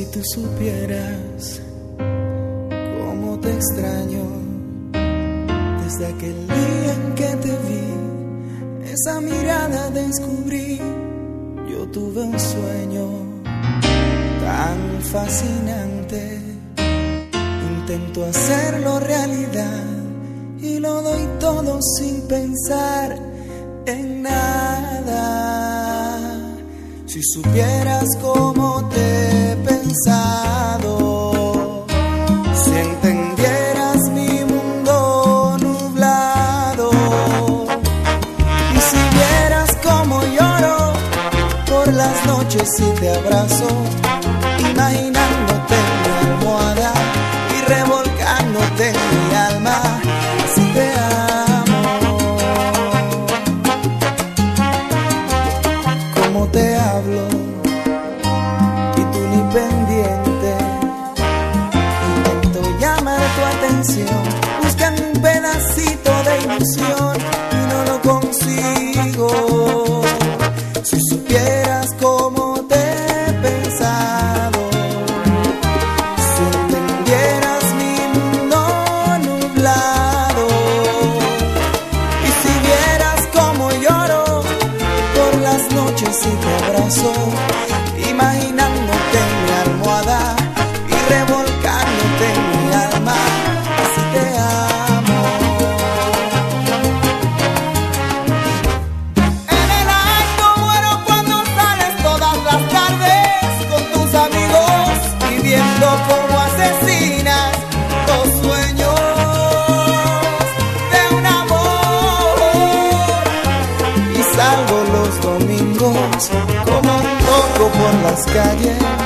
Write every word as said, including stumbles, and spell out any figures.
tú supieras cómo te extraño desde aquel día en que te vi, esa mirada descubrí. Yo tuve un sueño tan fascinante, intento hacerlo realidad y lo doy todo sin pensar en nada. Si supieras cómo te he pensado, si entendieras mi mundo nublado, y si vieras cómo lloro por las noches y te abrazo, imaginándote en mi almohada y revolcándote en mi alma, si te amo. Como te hablo y tú ni pendiente, intento llamar tu atención buscando un pedacito de ilusión y no lo consigo. Si supieras cómo te he pensado, si entendieras mi mundo nublado, y si vieras cómo lloro por las noches y te abrazo, imaginándote en mi almohada y revolcándote en mi alma, así te amo. En el acto muero cuando sales todas las tardes con tus amigos, viviendo como asesinas los sueños de un amor, y salgo los domingos como un loco por las calles